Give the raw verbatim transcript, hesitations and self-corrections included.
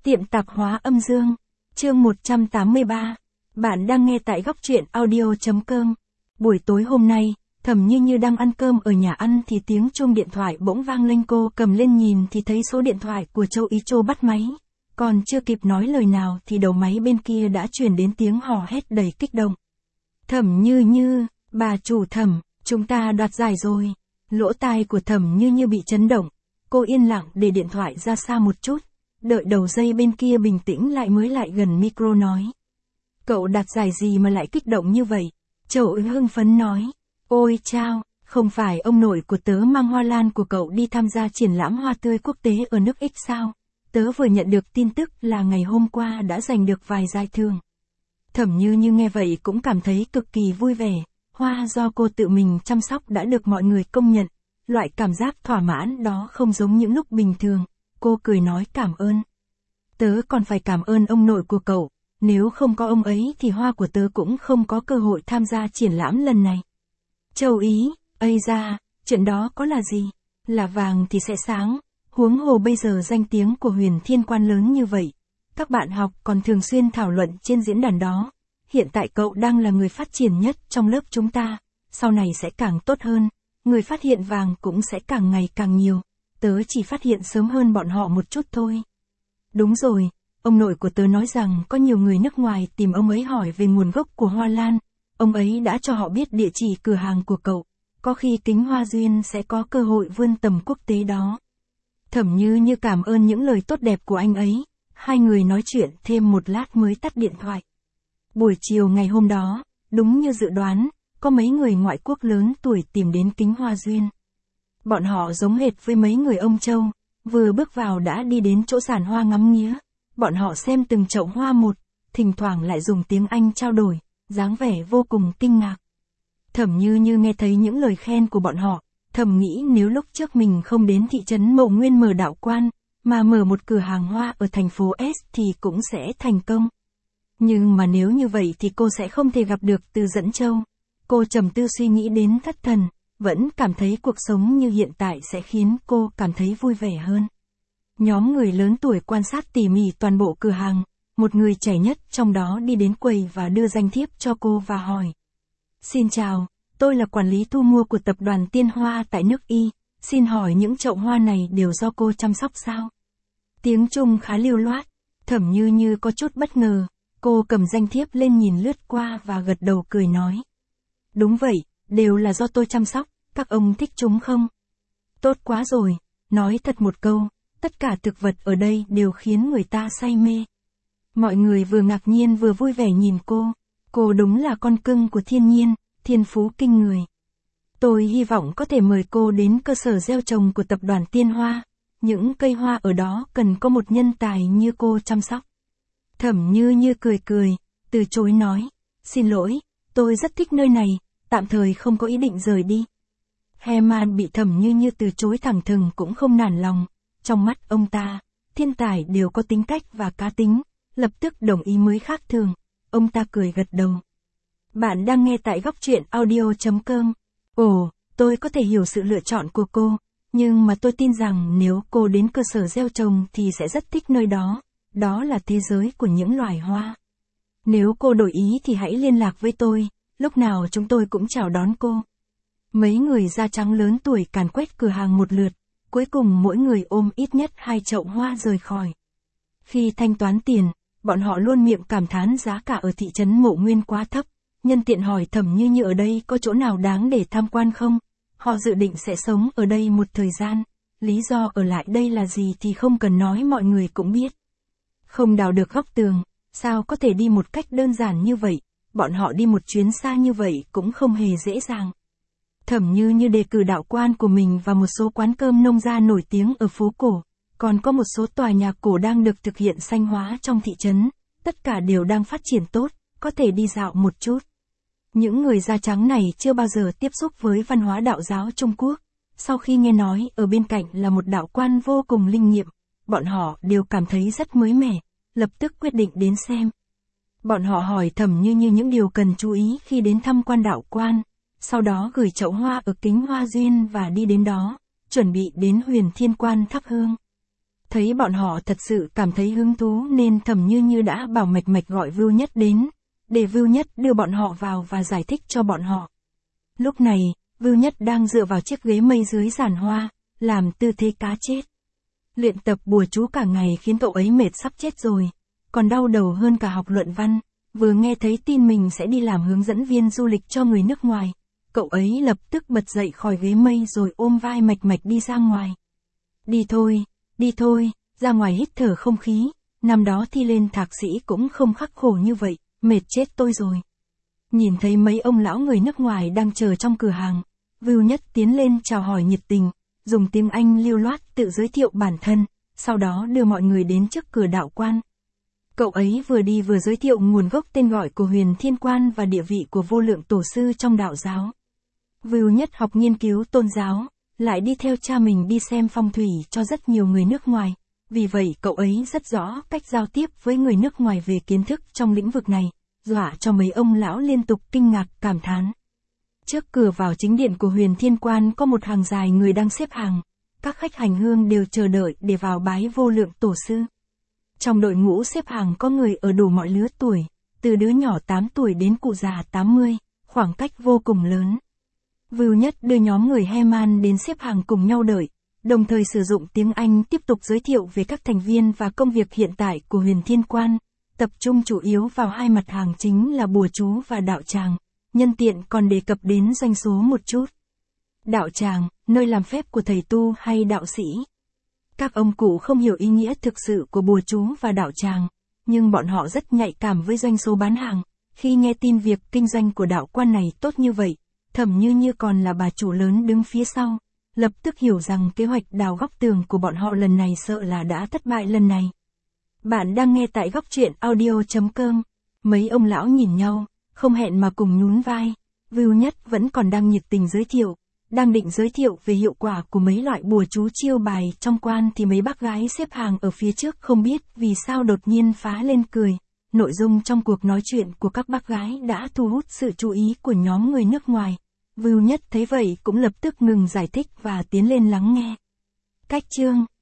Tiệm tạp hóa âm dương, chương một trăm tám mươi ba. Bạn đang nghe tại góc truyện audio chấm com. Buổi tối hôm nay, Thẩm Như Như đang ăn cơm ở nhà ăn thì tiếng chuông điện thoại bỗng vang lên, cô cầm lên nhìn thì thấy số điện thoại của Châu Ý Châu bắt máy. Còn chưa kịp nói lời nào thì đầu máy bên kia đã truyền đến tiếng hò hét đầy kích động. Thẩm Như Như, bà chủ Thẩm, chúng ta đoạt giải rồi. Lỗ tai của Thẩm Như Như bị chấn động. Cô yên lặng để điện thoại ra xa một chút. Đợi đầu dây bên kia bình tĩnh lại mới lại gần micro nói. Cậu đạt giải gì mà lại kích động như vậy? Châu Ý hưng phấn nói. Ôi chao, không phải ông nội của tớ mang hoa lan của cậu đi tham gia triển lãm hoa tươi quốc tế ở nước X sao? Tớ vừa nhận được tin tức là ngày hôm qua đã giành được vài giải thưởng. Thẩm Như Như nghe vậy cũng cảm thấy cực kỳ vui vẻ. Hoa do cô tự mình chăm sóc đã được mọi người công nhận. Loại cảm giác thỏa mãn đó không giống những lúc bình thường. Cô cười nói cảm ơn. Tớ còn phải cảm ơn ông nội của cậu. Nếu không có ông ấy thì hoa của tớ cũng không có cơ hội tham gia triển lãm lần này. Châu Ý, ây da, chuyện đó có là gì? Là vàng thì sẽ sáng. Huống hồ bây giờ danh tiếng của Huyền Thiên Quan lớn như vậy. Các bạn học còn thường xuyên thảo luận trên diễn đàn đó. Hiện tại cậu đang là người phát triển nhất trong lớp chúng ta. Sau này sẽ càng tốt hơn. Người phát hiện vàng cũng sẽ càng ngày càng nhiều. Tớ chỉ phát hiện sớm hơn bọn họ một chút thôi. Đúng rồi, ông nội của tớ nói rằng có nhiều người nước ngoài tìm ông ấy hỏi về nguồn gốc của hoa lan. Ông ấy đã cho họ biết địa chỉ cửa hàng của cậu. Có khi Kính Hoa Duyên sẽ có cơ hội vươn tầm quốc tế đó. Thẩm Như Như cảm ơn những lời tốt đẹp của anh ấy. Hai người nói chuyện thêm một lát mới tắt điện thoại. Buổi chiều ngày hôm đó, đúng như dự đoán, có mấy người ngoại quốc lớn tuổi tìm đến Kính Hoa Duyên. Bọn họ giống hệt với mấy người ông Châu, vừa bước vào đã đi đến chỗ giàn hoa ngắm nghía. Bọn họ xem từng chậu hoa một, thỉnh thoảng lại dùng tiếng Anh trao đổi, dáng vẻ vô cùng kinh ngạc. Thẩm Như Như nghe thấy những lời khen của bọn họ, thầm nghĩ nếu lúc trước mình không đến thị trấn Mộ Nguyên mở đạo quan, mà mở một cửa hàng hoa ở thành phố S thì cũng sẽ thành công. Nhưng mà nếu như vậy thì cô sẽ không thể gặp được Từ Dẫn Châu. Cô trầm tư suy nghĩ đến thất thần, vẫn cảm thấy cuộc sống như hiện tại sẽ khiến cô cảm thấy vui vẻ hơn. Nhóm người lớn tuổi quan sát tỉ mỉ toàn bộ cửa hàng, một người trẻ nhất trong đó đi đến quầy và đưa danh thiếp cho cô và hỏi. Xin chào, tôi là quản lý thu mua của tập đoàn Tiên Hoa tại nước Y, xin hỏi những chậu hoa này đều do cô chăm sóc sao? Tiếng Trung khá lưu loát, Thẩm Như Như có chút bất ngờ, cô cầm danh thiếp lên nhìn lướt qua và gật đầu cười nói. Đúng vậy, đều là do tôi chăm sóc, các ông thích chúng không? Tốt quá rồi, nói thật một câu, tất cả thực vật ở đây đều khiến người ta say mê. Mọi người vừa ngạc nhiên vừa vui vẻ nhìn cô, cô đúng là con cưng của thiên nhiên, thiên phú kinh người. Tôi hy vọng có thể mời cô đến cơ sở gieo trồng của tập đoàn Tiên Hoa, những cây hoa ở đó cần có một nhân tài như cô chăm sóc. Thẩm Như Như cười cười, từ chối nói, xin lỗi, tôi rất thích nơi này, tạm thời không có ý định rời đi. Herman bị Thẩm Như Như từ chối thẳng thừng cũng không nản lòng, trong mắt ông ta, thiên tài đều có tính cách và cá tính, lập tức đồng ý mới khác thường, ông ta cười gật đầu. Bạn đang nghe tại góc truyện audio chấm com. Ồ, tôi có thể hiểu sự lựa chọn của cô, nhưng mà tôi tin rằng nếu cô đến cơ sở gieo trồng thì sẽ rất thích nơi đó, đó là thế giới của những loài hoa. Nếu cô đổi ý thì hãy liên lạc với tôi, lúc nào chúng tôi cũng chào đón cô. Mấy người da trắng lớn tuổi càn quét cửa hàng một lượt, cuối cùng mỗi người ôm ít nhất hai chậu hoa rời khỏi. Khi thanh toán tiền, bọn họ luôn miệng cảm thán giá cả ở thị trấn Mộ Nguyên quá thấp, nhân tiện hỏi Thẩm Như Như ở đây có chỗ nào đáng để tham quan không? Họ dự định sẽ sống ở đây một thời gian, lý do ở lại đây là gì thì không cần nói mọi người cũng biết. Không đào được góc tường, sao có thể đi một cách đơn giản như vậy, bọn họ đi một chuyến xa như vậy cũng không hề dễ dàng. Thẩm Như Như đề cử đạo quan của mình và một số quán cơm nông gia nổi tiếng ở phố cổ, còn có một số tòa nhà cổ đang được thực hiện xanh hóa trong thị trấn, tất cả đều đang phát triển tốt, có thể đi dạo một chút. Những người da trắng này chưa bao giờ tiếp xúc với văn hóa đạo giáo Trung Quốc, sau khi nghe nói ở bên cạnh là một đạo quan vô cùng linh nghiệm, bọn họ đều cảm thấy rất mới mẻ, lập tức quyết định đến xem. Bọn họ hỏi Thẩm Như Như những điều cần chú ý khi đến tham quan đạo quan, sau đó gửi chậu hoa ở Kính Hoa Duyên và đi đến đó, chuẩn bị đến Huyền Thiên Quan thắp hương. Thấy bọn họ thật sự cảm thấy hứng thú nên Thẩm Như Như đã bảo Mạch Mạch gọi Vưu Nhất đến, để Vưu Nhất đưa bọn họ vào và giải thích cho bọn họ. Lúc này, Vưu Nhất đang dựa vào chiếc ghế mây dưới giàn hoa, làm tư thế cá chết. Luyện tập bùa chú cả ngày khiến cậu ấy mệt sắp chết rồi, còn đau đầu hơn cả học luận văn. Vừa nghe thấy tin mình sẽ đi làm hướng dẫn viên du lịch cho người nước ngoài, cậu ấy lập tức bật dậy khỏi ghế mây rồi ôm vai Mạch Mạch đi ra ngoài. Đi thôi, đi thôi, ra ngoài hít thở không khí, năm đó thi lên thạc sĩ cũng không khắc khổ như vậy, mệt chết tôi rồi. Nhìn thấy mấy ông lão người nước ngoài đang chờ trong cửa hàng, Vưu Nhất tiến lên chào hỏi nhiệt tình, dùng tiếng Anh lưu loát tự giới thiệu bản thân, sau đó đưa mọi người đến trước cửa đạo quan. Cậu ấy vừa đi vừa giới thiệu nguồn gốc tên gọi của Huyền Thiên Quan và địa vị của vô lượng tổ sư trong đạo giáo. Vưu Nhất học nghiên cứu tôn giáo, lại đi theo cha mình đi xem phong thủy cho rất nhiều người nước ngoài, vì vậy cậu ấy rất rõ cách giao tiếp với người nước ngoài về kiến thức trong lĩnh vực này, dọa cho mấy ông lão liên tục kinh ngạc cảm thán. Trước cửa vào chính điện của Huyền Thiên Quan có một hàng dài người đang xếp hàng, các khách hành hương đều chờ đợi để vào bái vô lượng tổ sư. Trong đội ngũ xếp hàng có người ở đủ mọi lứa tuổi, từ đứa nhỏ tám tuổi đến cụ già tám mươi, khoảng cách vô cùng lớn. Vưu Nhất đưa nhóm người Heman đến xếp hàng cùng nhau đợi, đồng thời sử dụng tiếng Anh tiếp tục giới thiệu về các thành viên và công việc hiện tại của Huyền Thiên Quan, tập trung chủ yếu vào hai mặt hàng chính là bùa chú và đạo tràng, nhân tiện còn đề cập đến doanh số một chút. Đạo tràng, nơi làm phép của thầy tu hay đạo sĩ. Các ông cụ không hiểu ý nghĩa thực sự của bùa chú và đạo tràng, nhưng bọn họ rất nhạy cảm với doanh số bán hàng. Khi nghe tin việc kinh doanh của đạo quan này tốt như vậy, Thẩm Như Như còn là bà chủ lớn đứng phía sau, lập tức hiểu rằng kế hoạch đào góc tường của bọn họ lần này sợ là đã thất bại lần này. Bạn đang nghe tại góc truyện audio chấm com. Mấy ông lão nhìn nhau, không hẹn mà cùng nhún vai. Vưu Nhất vẫn còn đang nhiệt tình giới thiệu, đang định giới thiệu về hiệu quả của mấy loại bùa chú chiêu bài trong quan thì mấy bác gái xếp hàng ở phía trước không biết vì sao đột nhiên phá lên cười. Nội dung trong cuộc nói chuyện của các bác gái đã thu hút sự chú ý của nhóm người nước ngoài. Vưu Nhất thấy vậy cũng lập tức ngừng giải thích và tiến lên lắng nghe. Cách chương